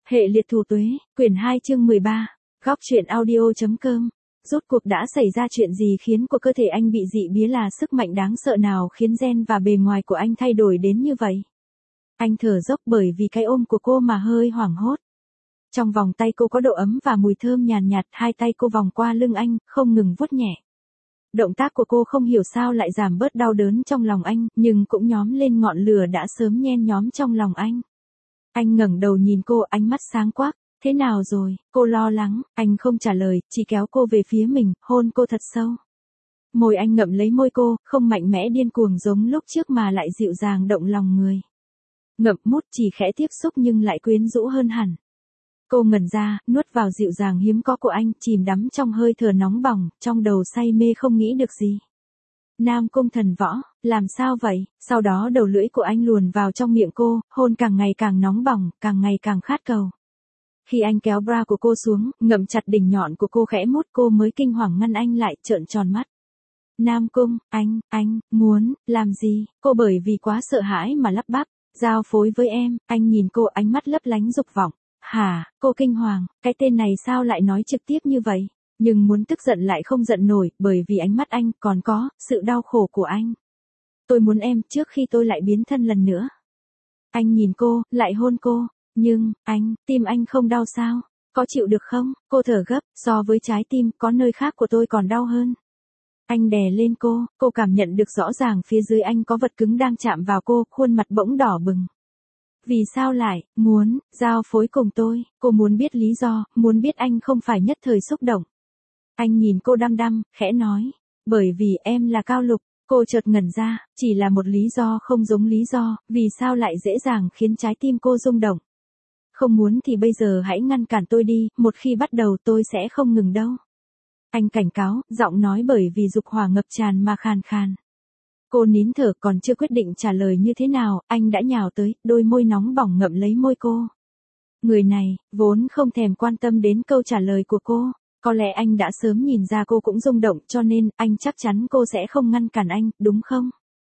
Hệ liệt thủ tuế, quyển 2 chương 13, góc truyện audio.com. Rốt cuộc đã xảy ra chuyện gì khiến của cơ thể anh bị dị biến, là sức mạnh đáng sợ nào khiến gen và bề ngoài của anh thay đổi đến như vậy? Anh thở dốc bởi vì cái ôm của cô mà hơi hoảng hốt. Trong vòng tay cô có độ ấm và mùi thơm nhàn nhạt, hai tay cô vòng qua lưng anh, không ngừng vuốt nhẹ. Động tác của cô không hiểu sao lại giảm bớt đau đớn trong lòng anh, nhưng cũng nhóm lên ngọn lửa đã sớm nhen nhóm trong lòng anh. Anh ngẩng đầu nhìn cô, ánh mắt sáng quắc. Thế nào rồi? Cô lo lắng. Anh không trả lời, chỉ kéo cô về phía mình, hôn cô thật sâu. Môi anh ngậm lấy môi cô, không mạnh mẽ điên cuồng giống lúc trước mà lại dịu dàng động lòng người. Ngậm mút chỉ khẽ tiếp xúc nhưng lại quyến rũ hơn hẳn. Cô ngẩn ra, nuốt vào dịu dàng hiếm có của anh, chìm đắm trong hơi thở nóng bỏng, trong đầu say mê không nghĩ được gì. Nam Cung Thần Võ, làm sao vậy? Sau đó đầu lưỡi của anh luồn vào trong miệng cô, hôn càng ngày càng nóng bỏng, càng ngày càng khát cầu. Khi anh kéo bra của cô xuống, ngậm chặt đỉnh nhọn của cô khẽ mút, cô mới kinh hoàng ngăn anh lại, trợn tròn mắt. Nam Cung, anh, muốn, làm gì? Cô bởi vì quá sợ hãi mà lắp bắp, giao phối với em. Anh nhìn cô, ánh mắt lấp lánh dục vọng. Hả? Cô kinh hoàng, cái tên này sao lại nói trực tiếp như vậy? Nhưng muốn tức giận lại không giận nổi, bởi vì ánh mắt anh còn có sự đau khổ của anh. Tôi muốn em trước khi tôi lại biến thân lần nữa. Anh nhìn cô, lại hôn cô. Nhưng, tim anh không đau sao? Có chịu được không? Cô thở gấp, so với trái tim, có nơi khác của tôi còn đau hơn. Anh đè lên cô cảm nhận được rõ ràng phía dưới anh có vật cứng đang chạm vào cô, khuôn mặt bỗng đỏ bừng. Vì sao lại, muốn, giao phối cùng tôi? Cô muốn biết lý do, muốn biết anh không phải nhất thời xúc động. Anh nhìn cô đăm đăm, khẽ nói, bởi vì em là Cao Lục. Cô chợt ngẩn ra, chỉ là một lý do không giống lý do, vì sao lại dễ dàng khiến trái tim cô rung động. Không muốn thì bây giờ hãy ngăn cản tôi đi, một khi bắt đầu tôi sẽ không ngừng đâu. Anh cảnh cáo, giọng nói bởi vì dục hỏa ngập tràn mà khàn khàn. Cô nín thở, còn chưa quyết định trả lời như thế nào, anh đã nhào tới, đôi môi nóng bỏng ngậm lấy môi cô. Người này, vốn không thèm quan tâm đến câu trả lời của cô. Có lẽ anh đã sớm nhìn ra cô cũng rung động, cho nên, anh chắc chắn cô sẽ không ngăn cản anh, đúng không?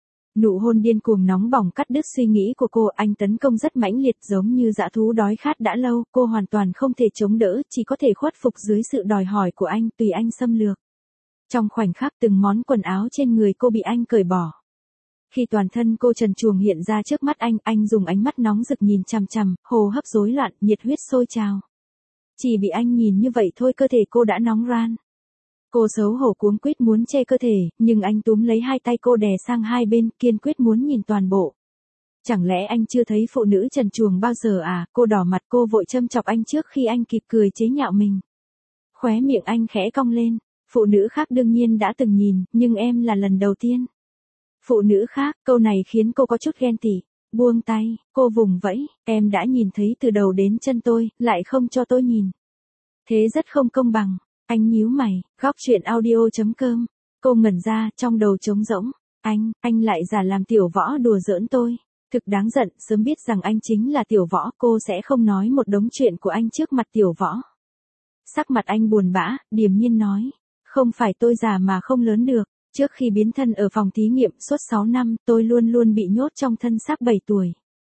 Nụ hôn điên cuồng nóng bỏng cắt đứt suy nghĩ của cô, anh tấn công rất mãnh liệt giống như dã thú đói khát đã lâu, cô hoàn toàn không thể chống đỡ, chỉ có thể khuất phục dưới sự đòi hỏi của anh, tùy anh xâm lược. Trong khoảnh khắc từng món quần áo trên người cô bị anh cởi bỏ. Khi toàn thân cô trần truồng hiện ra trước mắt anh dùng ánh mắt nóng rực nhìn chằm chằm, hô hấp rối loạn, nhiệt huyết sôi trào. Chỉ bị anh nhìn như vậy thôi cơ thể cô đã nóng ran. Cô xấu hổ cuống quýt muốn che cơ thể, nhưng anh túm lấy hai tay cô đè sang hai bên, kiên quyết muốn nhìn toàn bộ. Chẳng lẽ anh chưa thấy phụ nữ trần truồng bao giờ à? Cô đỏ mặt, cô vội châm chọc anh trước khi anh kịp cười chế nhạo mình. Khóe miệng anh khẽ cong lên. Phụ nữ khác đương nhiên đã từng nhìn, nhưng em là lần đầu tiên. Phụ nữ khác, câu này khiến cô có chút ghen tị. Buông tay, cô vùng vẫy, em đã nhìn thấy từ đầu đến chân tôi, lại không cho tôi nhìn. Thế rất không công bằng. Anh nhíu mày, góc truyện audio.com. Cô ngẩn ra, trong đầu trống rỗng. Anh lại giả làm Tiểu Võ đùa giỡn tôi. Thực đáng giận, sớm biết rằng anh chính là Tiểu Võ, cô sẽ không nói một đống chuyện của anh trước mặt Tiểu Võ. Sắc mặt anh buồn bã, điềm nhiên nói. Không phải tôi già mà không lớn được. Trước khi biến thân ở phòng thí nghiệm suốt 6 năm, tôi luôn luôn bị nhốt trong thân xác 7 tuổi.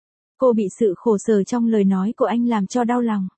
Cô bị sự khổ sở trong lời nói của anh làm cho đau lòng.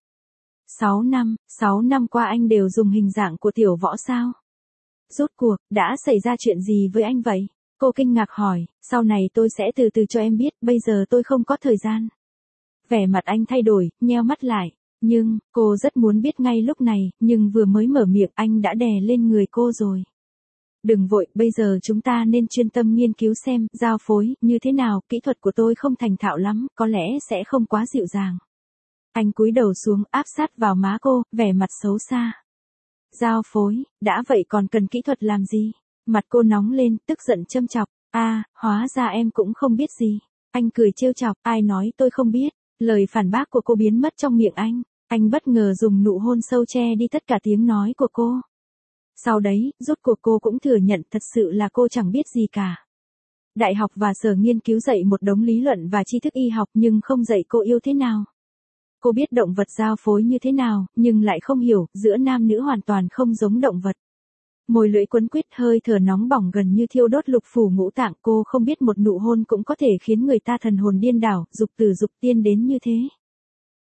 6 năm qua anh đều dùng hình dạng của Tiểu Võ sao? Rốt cuộc, đã xảy ra chuyện gì với anh vậy? Cô kinh ngạc hỏi, sau này tôi sẽ từ từ cho em biết, bây giờ tôi không có thời gian. Vẻ mặt anh thay đổi, nheo mắt lại. Nhưng, cô rất muốn biết ngay lúc này, nhưng vừa mới mở miệng anh đã đè lên người cô rồi. Đừng vội, bây giờ chúng ta nên chuyên tâm nghiên cứu xem, giao phối, như thế nào, kỹ thuật của tôi không thành thạo lắm, có lẽ sẽ không quá dịu dàng. Anh cúi đầu xuống, áp sát vào má cô, vẻ mặt xấu xa. Giao phối, đã vậy còn cần kỹ thuật làm gì? Mặt cô nóng lên, tức giận châm chọc. Hóa ra em cũng không biết gì. Anh cười trêu chọc, ai nói tôi không biết. Lời phản bác của cô biến mất trong miệng anh. Anh bất ngờ dùng nụ hôn sâu che đi tất cả tiếng nói của cô. Sau đấy, rốt cuộc cô cũng thừa nhận thật sự là cô chẳng biết gì cả. Đại học và sở nghiên cứu dạy một đống lý luận và tri thức y học nhưng không dạy cô yêu thế nào. Cô biết động vật giao phối như thế nào, nhưng lại không hiểu, giữa nam nữ hoàn toàn không giống động vật. Môi lưỡi quấn quýt, hơi thở nóng bỏng gần như thiêu đốt lục phủ ngũ tạng, cô không biết một nụ hôn cũng có thể khiến người ta thần hồn điên đảo, dục tử dục tiên đến như thế.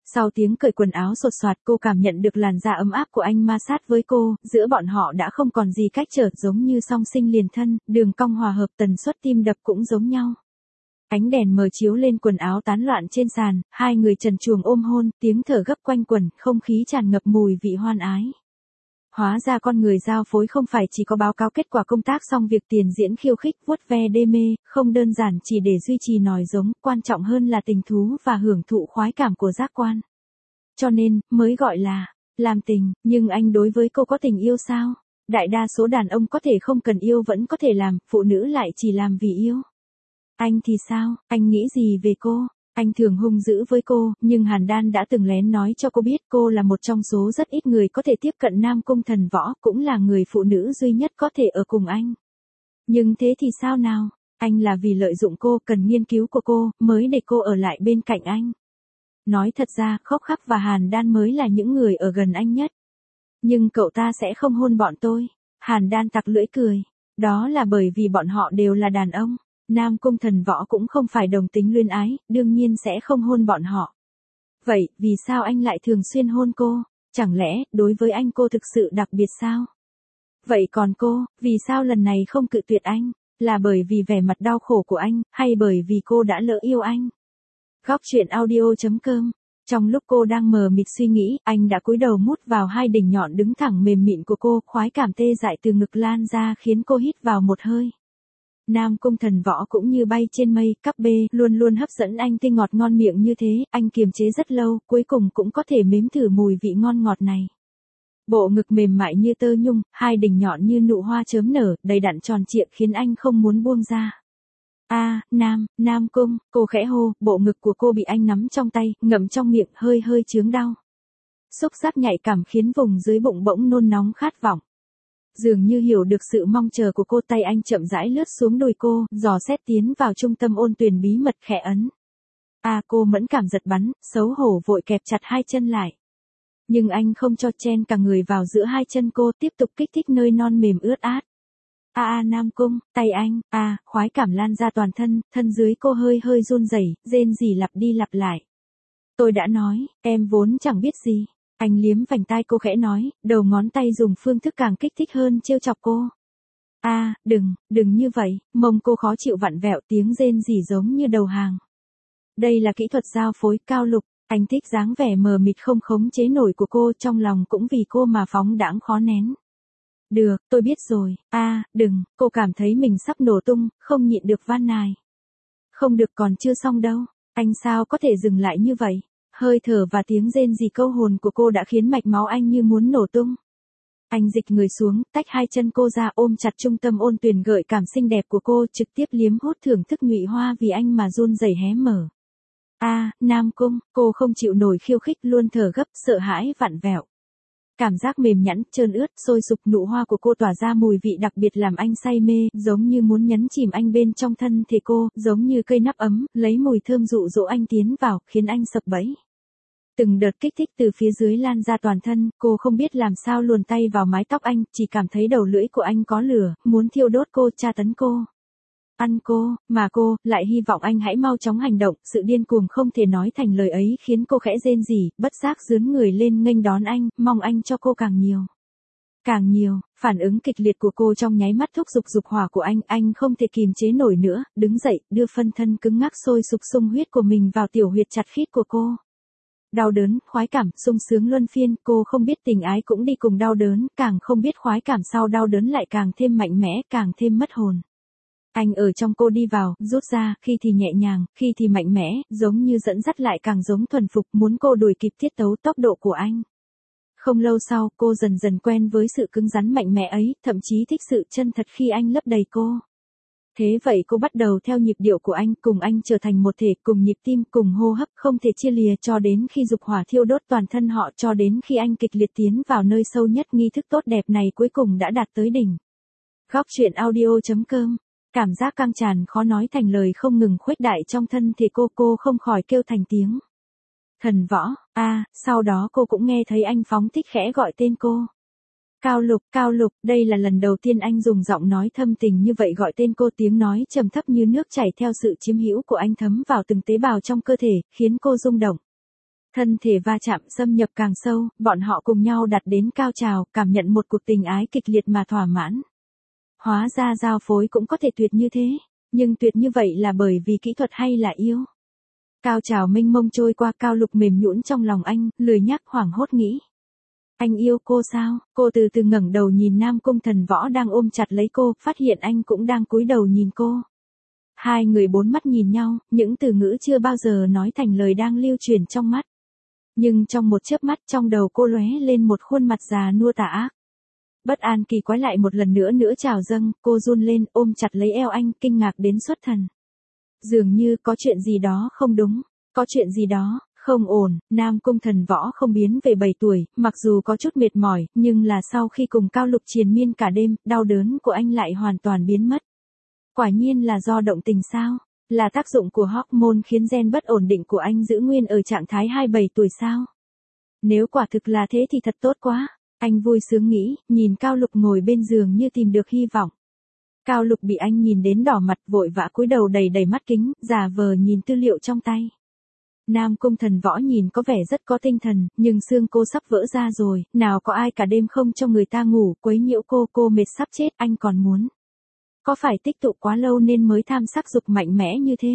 Sau tiếng cởi quần áo sột soạt cô cảm nhận được làn da ấm áp của anh ma sát với cô, giữa bọn họ đã không còn gì cách trở giống như song sinh liền thân, đường cong hòa hợp tần suất tim đập cũng giống nhau. Ánh đèn mờ chiếu lên quần áo tán loạn trên sàn, hai người trần truồng ôm hôn, tiếng thở gấp quanh quẩn, không khí tràn ngập mùi vị hoan ái. Hóa ra con người giao phối không phải chỉ có báo cáo kết quả công tác xong việc tiền diễn khiêu khích vuốt ve đê mê, không đơn giản chỉ để duy trì nòi giống, quan trọng hơn là tình thú và hưởng thụ khoái cảm của giác quan. Cho nên, mới gọi là, làm tình, nhưng anh đối với cô có tình yêu sao? Đại đa số đàn ông có thể không cần yêu vẫn có thể làm, phụ nữ lại chỉ làm vì yêu. Anh thì sao, anh nghĩ gì về cô? Anh thường hung dữ với cô, nhưng Hàn Đan đã từng lén nói cho cô biết cô là một trong số rất ít người có thể tiếp cận Nam Cung Thần Võ, cũng là người phụ nữ duy nhất có thể ở cùng anh. Nhưng thế thì sao nào? Anh là vì lợi dụng cô, cần nghiên cứu của cô, mới để cô ở lại bên cạnh anh. Nói thật ra, Khốc Khắc và Hàn Đan mới là những người ở gần anh nhất. Nhưng cậu ta sẽ không hôn bọn tôi. Hàn Đan tặc lưỡi cười. Đó là bởi vì bọn họ đều là đàn ông. Nam Cung Thần Võ cũng không phải đồng tính luyến ái, đương nhiên sẽ không hôn bọn họ. Vậy, vì sao anh lại thường xuyên hôn cô? Chẳng lẽ, đối với anh cô thực sự đặc biệt sao? Vậy còn cô, vì sao lần này không cự tuyệt anh? Là bởi vì vẻ mặt đau khổ của anh, hay bởi vì cô đã lỡ yêu anh? Góc truyện audio.com. Trong lúc cô đang mờ mịt suy nghĩ, anh đã cúi đầu mút vào hai đỉnh nhọn đứng thẳng mềm mịn của cô, khoái cảm tê dại từ ngực lan ra khiến cô hít vào một hơi. Nam Cung Thần Võ cũng như bay trên mây, cắp bê, luôn luôn hấp dẫn anh tê ngọt ngon miệng như thế, anh kiềm chế rất lâu, cuối cùng cũng có thể nếm thử mùi vị ngon ngọt này. Bộ ngực mềm mại như tơ nhung, hai đỉnh nhọn như nụ hoa chớm nở, đầy đặn tròn trịa khiến anh không muốn buông ra. Nam Cung, cô khẽ hô, bộ ngực của cô bị anh nắm trong tay, ngậm trong miệng, hơi hơi chướng đau. Xúc giác nhạy cảm khiến vùng dưới bụng bỗng nôn nóng khát vọng. Dường như hiểu được sự mong chờ của cô, tay anh chậm rãi lướt xuống đùi cô, dò xét tiến vào trung tâm ôn tuyền bí mật khẽ ấn. Cô mẫn cảm giật bắn, xấu hổ vội kẹp chặt hai chân lại. Nhưng anh không cho chen cả người vào giữa hai chân cô, tiếp tục kích thích nơi non mềm ướt át. Nam Cung, tay anh, khoái cảm lan ra toàn thân, thân dưới cô hơi hơi run rẩy, rên rỉ lặp đi lặp lại. Tôi đã nói, em vốn chẳng biết gì. Anh liếm vành tai cô khẽ nói, đầu ngón tay dùng phương thức càng kích thích hơn trêu chọc cô. Đừng như vậy, mông cô khó chịu vặn vẹo, tiếng rên rỉ giống như đầu hàng. Đây là kỹ thuật giao phối cao lục, anh thích dáng vẻ mờ mịt không khống chế nổi của cô, trong lòng cũng vì cô mà phóng đãng khó nén. Được, tôi biết rồi, đừng, cô cảm thấy mình sắp nổ tung, không nhịn được van nài. Không được, còn chưa xong đâu, anh sao có thể dừng lại như vậy? Hơi thở và tiếng rên rỉ câu hồn của cô đã khiến mạch máu anh như muốn nổ tung. Anh dịch người xuống, tách hai chân cô ra, ôm chặt trung tâm ôn tuyền gợi cảm xinh đẹp của cô, trực tiếp liếm hút thưởng thức nhụy hoa vì anh mà run rẩy hé mở. Nam Cung, cô không chịu nổi khiêu khích, luôn thở gấp, sợ hãi vặn vẹo. Cảm giác mềm nhẵn, trơn ướt, sôi sục, nụ hoa của cô tỏa ra mùi vị đặc biệt làm anh say mê, giống như muốn nhấn chìm anh bên trong thân thể cô, giống như cây nắp ấm, lấy mùi thơm dụ dỗ anh tiến vào, khiến anh sập bẫy. Từng đợt kích thích từ phía dưới lan ra toàn thân, cô không biết làm sao luồn tay vào mái tóc anh, chỉ cảm thấy đầu lưỡi của anh có lửa, muốn thiêu đốt cô, tra tấn cô. Ăn cô, mà cô, lại hy vọng anh hãy mau chóng hành động, sự điên cuồng không thể nói thành lời ấy khiến cô khẽ rên rỉ, bất giác dướn người lên nghênh đón anh, mong anh cho cô càng nhiều. Càng nhiều, phản ứng kịch liệt của cô trong nháy mắt thúc giục dục hỏa của anh không thể kìm chế nổi nữa, đứng dậy, đưa phân thân cứng ngắc sôi sục sung huyết của mình vào tiểu huyệt chặt khít của cô. Đau đớn, khoái cảm, sung sướng luân phiên, cô không biết tình ái cũng đi cùng đau đớn, càng không biết khoái cảm sau đau đớn lại càng thêm mạnh mẽ, càng thêm mất hồn. Anh ở trong cô đi vào, rút ra, khi thì nhẹ nhàng, khi thì mạnh mẽ, giống như dẫn dắt lại càng giống thuần phục, muốn cô đuổi kịp tiết tấu tốc độ của anh. Không lâu sau, cô dần dần quen với sự cứng rắn mạnh mẽ ấy, thậm chí thích sự chân thật khi anh lấp đầy cô. Thế vậy cô bắt đầu theo nhịp điệu của anh, cùng anh trở thành một thể, cùng nhịp tim, cùng hô hấp, không thể chia lìa cho đến khi dục hỏa thiêu đốt toàn thân họ, cho đến khi anh kịch liệt tiến vào nơi sâu nhất, nghi thức tốt đẹp này cuối cùng đã đạt tới đỉnh. Góc truyện audio.com. Cảm giác căng tràn khó nói thành lời không ngừng khuếch đại trong thân thể cô không khỏi kêu thành tiếng. Thần Võ, sau đó cô cũng nghe thấy anh phóng thích khẽ gọi tên cô. Cao Lục, đây là lần đầu tiên anh dùng giọng nói thâm tình như vậy gọi tên cô, tiếng nói trầm thấp như nước chảy theo sự chiếm hữu của anh thấm vào từng tế bào trong cơ thể, khiến cô rung động. Thân thể va chạm xâm nhập càng sâu, bọn họ cùng nhau đặt đến cao trào, cảm nhận một cuộc tình ái kịch liệt mà thỏa mãn. Hóa ra giao phối cũng có thể tuyệt như thế, nhưng tuyệt như vậy là bởi vì kỹ thuật hay là yêu? Cao trào mênh mông trôi qua, Cao Lục mềm nhũn trong lòng anh, lười nhác hoảng hốt nghĩ. Anh yêu cô sao? Cô từ từ ngẩng đầu nhìn Nam Cung Thần Võ đang ôm chặt lấy cô, phát hiện anh cũng đang cúi đầu nhìn cô. Hai người bốn mắt nhìn nhau, những từ ngữ chưa bao giờ nói thành lời đang lưu truyền trong mắt. Nhưng trong một chớp mắt, trong đầu cô lóe lên một khuôn mặt già nua tà ác. Bất an kỳ quái lại một lần nữa trào dâng, cô run lên ôm chặt lấy eo anh, kinh ngạc đến xuất thần. Dường như có chuyện gì đó không đúng, có chuyện gì đó không ổn. Nam Cung Thần Võ không biến về 7 tuổi, mặc dù có chút mệt mỏi, nhưng là sau khi cùng Cao Lục triền miên cả đêm, đau đớn của anh lại hoàn toàn biến mất. Quả nhiên là do động tình sao? Là tác dụng của hormone khiến gen bất ổn định của anh giữ nguyên ở trạng thái 27 tuổi sao? Nếu quả thực là thế thì thật tốt quá. Anh vui sướng nghĩ, nhìn Cao Lục ngồi bên giường như tìm được hy vọng. Cao Lục bị anh nhìn đến đỏ mặt, vội vã cúi đầu đầy mắt kính, giả vờ nhìn tư liệu trong tay. Nam Cung Thần Võ nhìn có vẻ rất có tinh thần, nhưng xương cô sắp vỡ ra rồi, nào có ai cả đêm không cho người ta ngủ, quấy nhiễu cô mệt sắp chết, anh còn muốn. Có phải tích tụ quá lâu nên mới tham sắc dục mạnh mẽ như thế?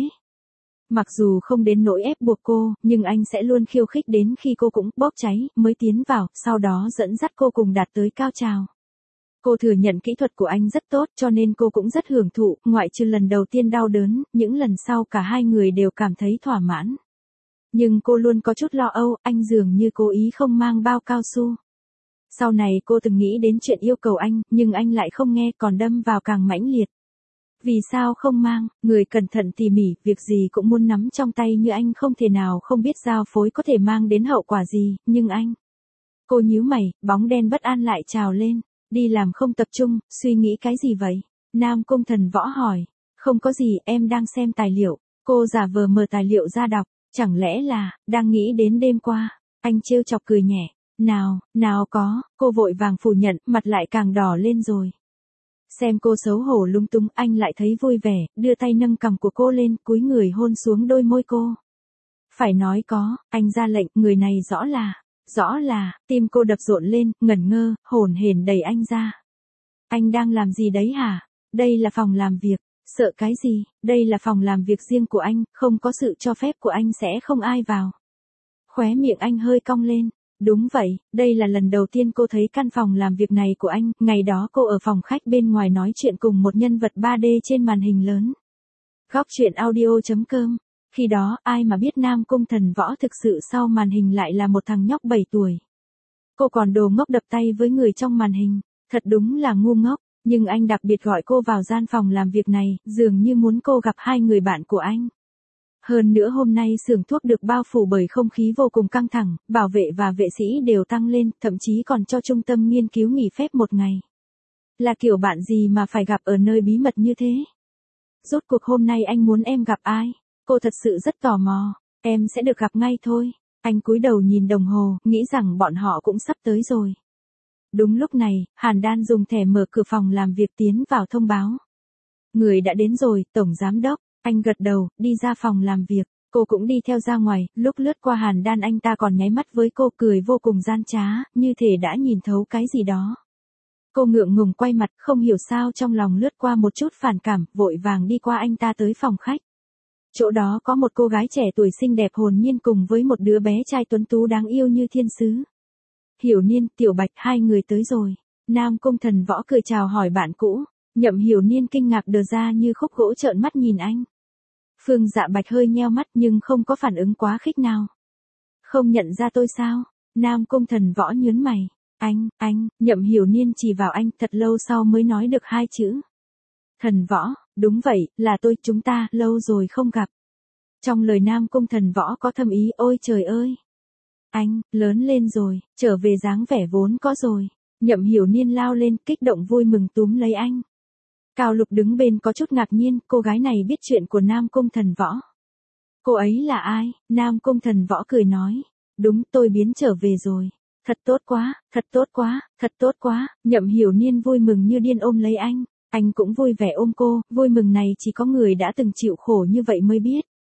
Mặc dù không đến nỗi ép buộc cô, nhưng anh sẽ luôn khiêu khích đến khi cô cũng bốc cháy, mới tiến vào, sau đó dẫn dắt cô cùng đạt tới cao trào. Cô thừa nhận kỹ thuật của anh rất tốt, cho nên cô cũng rất hưởng thụ, ngoại trừ lần đầu tiên đau đớn, những lần sau cả hai người đều cảm thấy thỏa mãn. Nhưng cô luôn có chút lo âu, anh dường như cố ý không mang bao cao su. Sau này cô từng nghĩ đến chuyện yêu cầu anh, nhưng anh lại không nghe, còn đâm vào càng mãnh liệt. Vì sao không mang, người cẩn thận tỉ mỉ, việc gì cũng muốn nắm trong tay như anh, không thể nào không biết giao phối có thể mang đến hậu quả gì, nhưng anh. Cô nhíu mày, bóng đen bất an lại trào lên, đi làm không tập trung, suy nghĩ cái gì vậy? Nam Cung Thần Võ hỏi, không có gì, em đang xem tài liệu. Cô giả vờ mở tài liệu ra đọc, chẳng lẽ là, đang nghĩ đến đêm qua? Anh trêu chọc cười nhẹ, nào có, cô vội vàng phủ nhận, mặt lại càng đỏ lên rồi. Xem cô xấu hổ lung tung, anh lại thấy vui vẻ, đưa tay nâng cằm của cô lên, cúi người hôn xuống đôi môi cô. Phải nói có, anh ra lệnh, người này rõ là, tim cô đập rộn lên, ngẩn ngơ, hổn hển đẩy anh ra. Anh đang làm gì đấy hả? Đây là phòng làm việc, sợ cái gì, đây là phòng làm việc riêng của anh, không có sự cho phép của anh sẽ không ai vào. Khóe miệng anh hơi cong lên. Đúng vậy, đây là lần đầu tiên cô thấy căn phòng làm việc này của anh, ngày đó cô ở phòng khách bên ngoài nói chuyện cùng một nhân vật 3D trên màn hình lớn. Góc truyện audio.com. Khi đó, ai mà biết Nam Cung Thần Võ thực sự sau màn hình lại là một thằng nhóc 7 tuổi. Cô còn đồ ngốc đập tay với người trong màn hình, thật đúng là ngu ngốc, nhưng anh đặc biệt gọi cô vào gian phòng làm việc này, dường như muốn cô gặp hai người bạn của anh. Hơn nữa hôm nay xưởng thuốc được bao phủ bởi không khí vô cùng căng thẳng, bảo vệ và vệ sĩ đều tăng lên, thậm chí còn cho trung tâm nghiên cứu nghỉ phép một ngày. Là kiểu bạn gì mà phải gặp ở nơi bí mật như thế? Rốt cuộc hôm nay anh muốn em gặp ai? Cô thật sự rất tò mò, em sẽ được gặp ngay thôi. Anh cúi đầu nhìn đồng hồ, nghĩ rằng bọn họ cũng sắp tới rồi. Đúng lúc này, Hàn Đan dùng thẻ mở cửa phòng làm việc tiến vào thông báo. Người đã đến rồi, Tổng Giám Đốc. Anh gật đầu, đi ra phòng làm việc, cô cũng đi theo ra ngoài, lúc lướt qua Hàn Đan anh ta còn nháy mắt với cô, cười vô cùng gian trá, như thể đã nhìn thấu cái gì đó. Cô ngượng ngùng quay mặt, không hiểu sao trong lòng lướt qua một chút phản cảm, vội vàng đi qua anh ta tới phòng khách. Chỗ đó có một cô gái trẻ tuổi xinh đẹp hồn nhiên cùng với một đứa bé trai tuấn tú đáng yêu như thiên sứ. Hiểu Niên, Tiểu Bạch, hai người tới rồi. Nam Cung Thần Võ cười chào hỏi bạn cũ, Nhậm Hiểu Niên kinh ngạc đờ ra như khúc gỗ trợn mắt nhìn anh. Phương Dạ Bạch hơi nheo mắt nhưng không có phản ứng quá khích nào. Không nhận ra tôi sao? Nam Cung Thần Võ nhớn mày. Anh, Nhậm Hiểu Niên chỉ vào anh, thật lâu sau mới nói được hai chữ. Thần Võ, đúng vậy, là tôi, chúng ta, lâu rồi không gặp. Trong lời Nam Cung Thần Võ có thâm ý, ôi trời ơi. Anh, lớn lên rồi, trở về dáng vẻ vốn có rồi. Nhậm Hiểu Niên lao lên, kích động vui mừng túm lấy anh. Cao Lục đứng bên có chút ngạc nhiên, cô gái này biết chuyện của Nam Cung Thần Võ. Cô ấy là ai? Nam Cung Thần Võ cười nói. Đúng, tôi biến trở về rồi. Thật tốt quá, thật tốt quá, thật tốt quá. Nhậm Hiểu Niên vui mừng như điên ôm lấy anh cũng vui vẻ ôm cô, vui mừng này chỉ có người đã từng chịu khổ như vậy mới biết.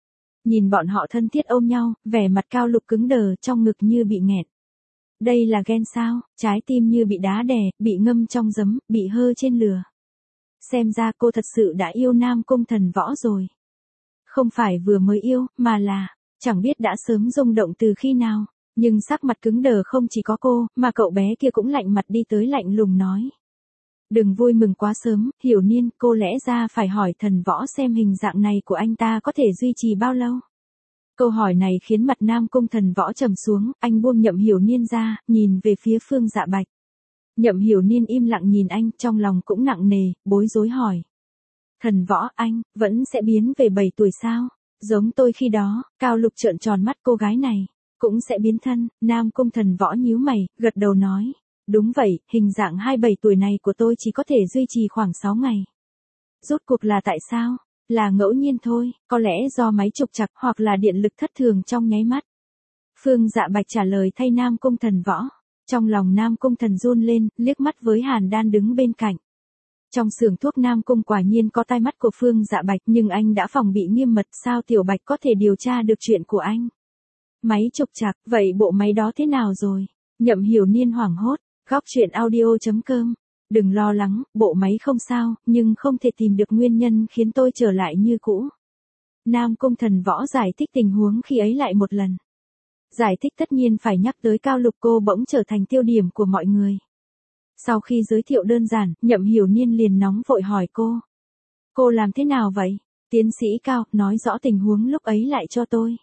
Nhìn bọn họ thân thiết ôm nhau, vẻ mặt Cao Lục cứng đờ trong ngực như bị nghẹt. Đây là ghen sao, trái tim như bị đá đè, bị ngâm trong giấm, bị hơ trên lửa. Xem ra cô thật sự đã yêu Nam Cung Thần Võ rồi. Không phải vừa mới yêu, mà là, chẳng biết đã sớm rung động từ khi nào. Nhưng sắc mặt cứng đờ không chỉ có cô, mà cậu bé kia cũng lạnh mặt đi tới lạnh lùng nói. Đừng vui mừng quá sớm, Hiểu Niên, cô lẽ ra phải hỏi Thần Võ xem hình dạng này của anh ta có thể duy trì bao lâu. Câu hỏi này khiến mặt Nam Cung Thần Võ trầm xuống, anh buông Nhậm Hiểu Niên ra, nhìn về phía Phương Dạ Bạch. Nhậm Hiểu Niên im lặng nhìn anh, trong lòng cũng nặng nề, bối rối hỏi. Thần Võ, anh, vẫn sẽ biến về 7 tuổi sao? Giống tôi khi đó, Cao Lục trợn tròn mắt, cô gái này cũng sẽ biến thân. Nam Cung Thần Võ nhíu mày, gật đầu nói. Đúng vậy, hình dạng 27 tuổi này của tôi chỉ có thể duy trì khoảng 6 ngày. Rốt cuộc là tại sao? Là ngẫu nhiên thôi, có lẽ do máy trục trặc hoặc là điện lực thất thường trong nháy mắt. Phương Dạ Bạch trả lời thay Nam Cung Thần Võ. Trong lòng Nam Cung Thần run lên, liếc mắt với Hàn Đan đứng bên cạnh. Trong xưởng thuốc Nam Cung quả nhiên có tai mắt của Phương Dạ Bạch, nhưng anh đã phòng bị nghiêm mật, sao Tiểu Bạch có thể điều tra được chuyện của anh? Máy trục trặc, vậy bộ máy đó thế nào rồi? Nhậm Hiểu Niên hoảng hốt. Góc truyện audio.com. Đừng lo lắng, bộ máy không sao, nhưng không thể tìm được nguyên nhân khiến tôi trở lại như cũ. Nam Cung Thần Võ giải thích tình huống khi ấy lại một lần. Giải thích tất nhiên phải nhắc tới Cao Lục, cô bỗng trở thành tiêu điểm của mọi người. Sau khi giới thiệu đơn giản, Nhậm Hiểu Niên liền nóng vội hỏi cô. Cô làm thế nào vậy? Tiến sĩ Cao, nói rõ tình huống lúc ấy lại cho tôi.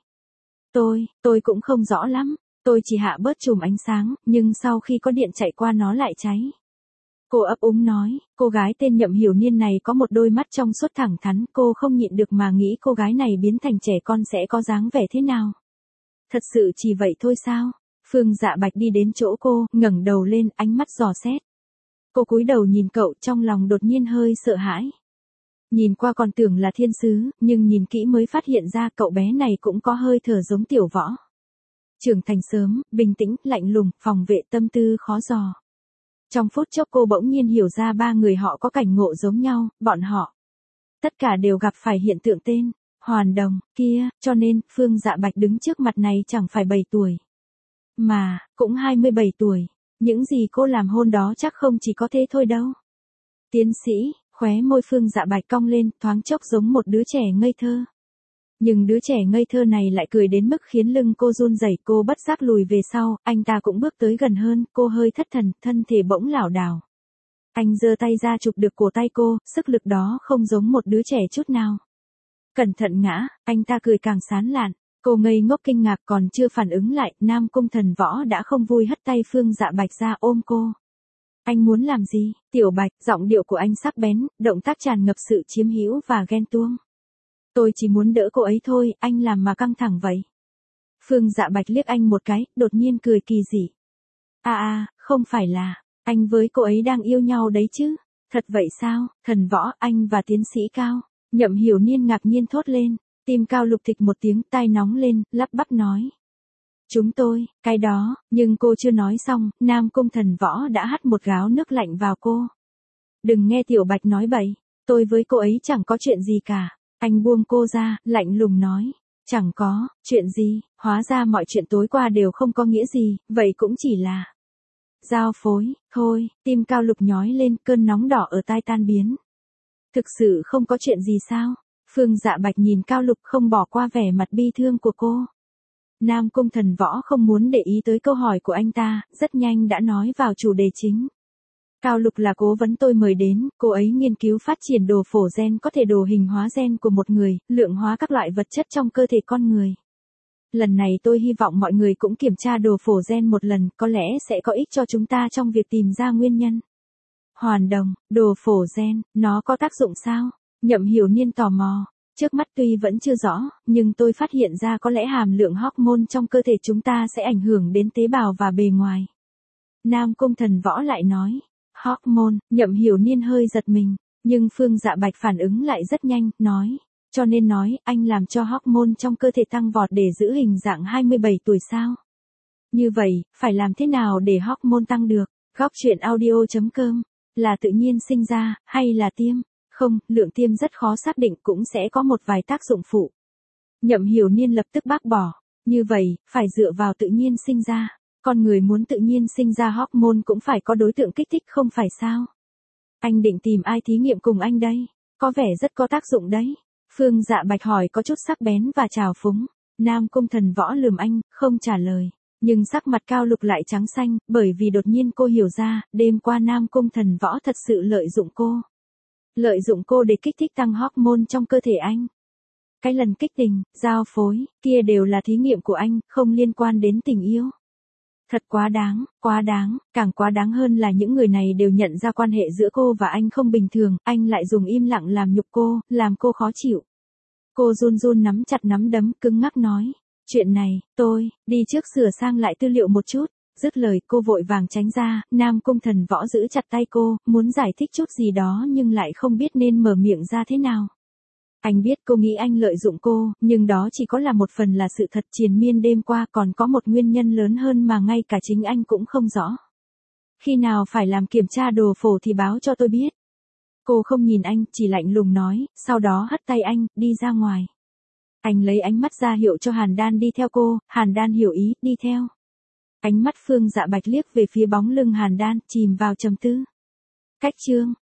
Tôi cũng không rõ lắm. Tôi chỉ hạ bớt chùm ánh sáng, nhưng sau khi có điện chạy qua nó lại cháy. Cô ấp úng nói, cô gái tên Nhậm Hiểu Niên này có một đôi mắt trong suốt thẳng thắn, cô không nhịn được mà nghĩ cô gái này biến thành trẻ con sẽ có dáng vẻ thế nào. Thật sự chỉ vậy thôi sao? Phương Dạ Bạch đi đến chỗ cô, ngẩng đầu lên, ánh mắt dò xét. Cô cúi đầu nhìn cậu, trong lòng đột nhiên hơi sợ hãi. Nhìn qua còn tưởng là thiên sứ, nhưng nhìn kỹ mới phát hiện ra cậu bé này cũng có hơi thở giống Tiểu Võ. Trưởng thành sớm, bình tĩnh, lạnh lùng, phòng vệ, tâm tư khó dò. Trong phút chốc cô bỗng nhiên hiểu ra ba người họ có cảnh ngộ giống nhau, bọn họ tất cả đều gặp phải hiện tượng tên Hoàn Đồng kia, cho nên Phương Dạ Bạch đứng trước mặt này chẳng phải 7 tuổi, mà cũng 27 tuổi. Những gì cô làm hôm đó chắc không chỉ có thế thôi đâu. Tiến sĩ, khóe môi Phương Dạ Bạch cong lên, thoáng chốc giống một đứa trẻ ngây thơ. Nhưng đứa trẻ ngây thơ này lại cười đến mức khiến lưng cô run rẩy, cô bất giác lùi về sau, anh ta cũng bước tới gần hơn, cô hơi thất thần, thân thể bỗng lảo đảo. Anh giơ tay ra chụp được cổ tay cô, sức lực đó không giống một đứa trẻ chút nào. Cẩn thận ngã, anh ta cười càng sán lạn. Cô ngây ngốc kinh ngạc, còn chưa phản ứng lại, Nam Cung Thần Võ đã không vui hất tay Phương Dạ Bạch ra ôm cô. Anh muốn làm gì? Tiểu Bạch, giọng điệu của anh sắc bén, động tác tràn ngập sự chiếm hữu và ghen tuông. Tôi chỉ muốn đỡ cô ấy thôi, anh làm mà căng thẳng vậy. Phương Dạ Bạch liếc anh một cái, đột nhiên cười kỳ dị. Không phải là, anh với cô ấy đang yêu nhau đấy chứ? Thật vậy sao? Thần Võ, anh và tiến sĩ Cao. Nhậm Hiểu Niên ngạc nhiên thốt lên, tim Cao Lục thịch một tiếng, tai nóng lên, lắp bắp nói. Chúng tôi, cái đó, nhưng cô chưa nói xong, Nam Cung Thần Võ đã hắt một gáo nước lạnh vào cô. Đừng nghe Tiểu Bạch nói bậy, tôi với cô ấy chẳng có chuyện gì cả. Anh buông cô ra, lạnh lùng nói. Chẳng có, chuyện gì, hóa ra mọi chuyện tối qua đều không có nghĩa gì, vậy cũng chỉ là giao phối, thôi, tim Cao Lục nhói lên, cơn nóng đỏ ở tai tan biến. Thực sự không có chuyện gì sao? Phương Dạ Bạch nhìn Cao Lục không bỏ qua vẻ mặt bi thương của cô. Nam Cung Thần Võ không muốn để ý tới câu hỏi của anh ta, rất nhanh đã nói vào chủ đề chính. Cao Lục là cố vấn tôi mời đến, cô ấy nghiên cứu phát triển đồ phổ gen có thể đồ hình hóa gen của một người, lượng hóa các loại vật chất trong cơ thể con người. Lần này tôi hy vọng mọi người cũng kiểm tra đồ phổ gen một lần, có lẽ sẽ có ích cho chúng ta trong việc tìm ra nguyên nhân. Hoàn Đồng, đồ phổ gen, nó có tác dụng sao? Nhậm Hiểu Niên tò mò. Trước mắt tuy vẫn chưa rõ, nhưng tôi phát hiện ra có lẽ hàm lượng hormone trong cơ thể chúng ta sẽ ảnh hưởng đến tế bào và bề ngoài. Nam Cung Thần Võ lại nói. Hormone, Nhậm Hiểu Niên hơi giật mình, nhưng Phương Dạ Bạch phản ứng lại rất nhanh, nói. Cho nên nói, anh làm cho hormone trong cơ thể tăng vọt để giữ hình dạng 27 tuổi sao? Như vậy, phải làm thế nào để hormone tăng được? Góc truyện audio.com, là tự nhiên sinh ra, hay là tiêm? Không, lượng tiêm rất khó xác định, cũng sẽ có một vài tác dụng phụ. Nhậm Hiểu Niên lập tức bác bỏ. Như vậy, phải dựa vào tự nhiên sinh ra. Con người muốn tự nhiên sinh ra hormone cũng phải có đối tượng kích thích không phải sao? Anh định tìm ai thí nghiệm cùng anh đây? Có vẻ rất có tác dụng đấy. Phương Dạ Bạch hỏi có chút sắc bén và trào phúng. Nam Cung Thần Võ lườm anh, không trả lời. Nhưng sắc mặt Cao Lục lại trắng xanh, bởi vì đột nhiên cô hiểu ra, đêm qua Nam Cung Thần Võ thật sự lợi dụng cô. Lợi dụng cô để kích thích tăng hormone trong cơ thể anh. Cái lần kích tình, giao phối, kia đều là thí nghiệm của anh, không liên quan đến tình yêu. Thật quá đáng, càng quá đáng hơn là những người này đều nhận ra quan hệ giữa cô và anh không bình thường, anh lại dùng im lặng làm nhục cô, làm cô khó chịu. Cô run run nắm chặt nắm đấm, cứng ngắc nói. Chuyện này, tôi, đi trước sửa sang lại tư liệu một chút. Dứt lời cô vội vàng tránh ra, Nam Cung Thần Võ giữ chặt tay cô, muốn giải thích chút gì đó nhưng lại không biết nên mở miệng ra thế nào. Anh biết cô nghĩ anh lợi dụng cô, nhưng đó chỉ có là một phần là sự thật triền miên đêm qua còn có một nguyên nhân lớn hơn mà ngay cả chính anh cũng không rõ. Khi nào phải làm kiểm tra đồ phổ thì báo cho tôi biết. Cô không nhìn anh, chỉ lạnh lùng nói, sau đó hất tay anh, đi ra ngoài. Anh lấy ánh mắt ra hiệu cho Hàn Đan đi theo cô, Hàn Đan hiểu ý, đi theo. Ánh mắt Phương Dạ Bạch liếc về phía bóng lưng Hàn Đan, chìm vào trầm tư. Cách chương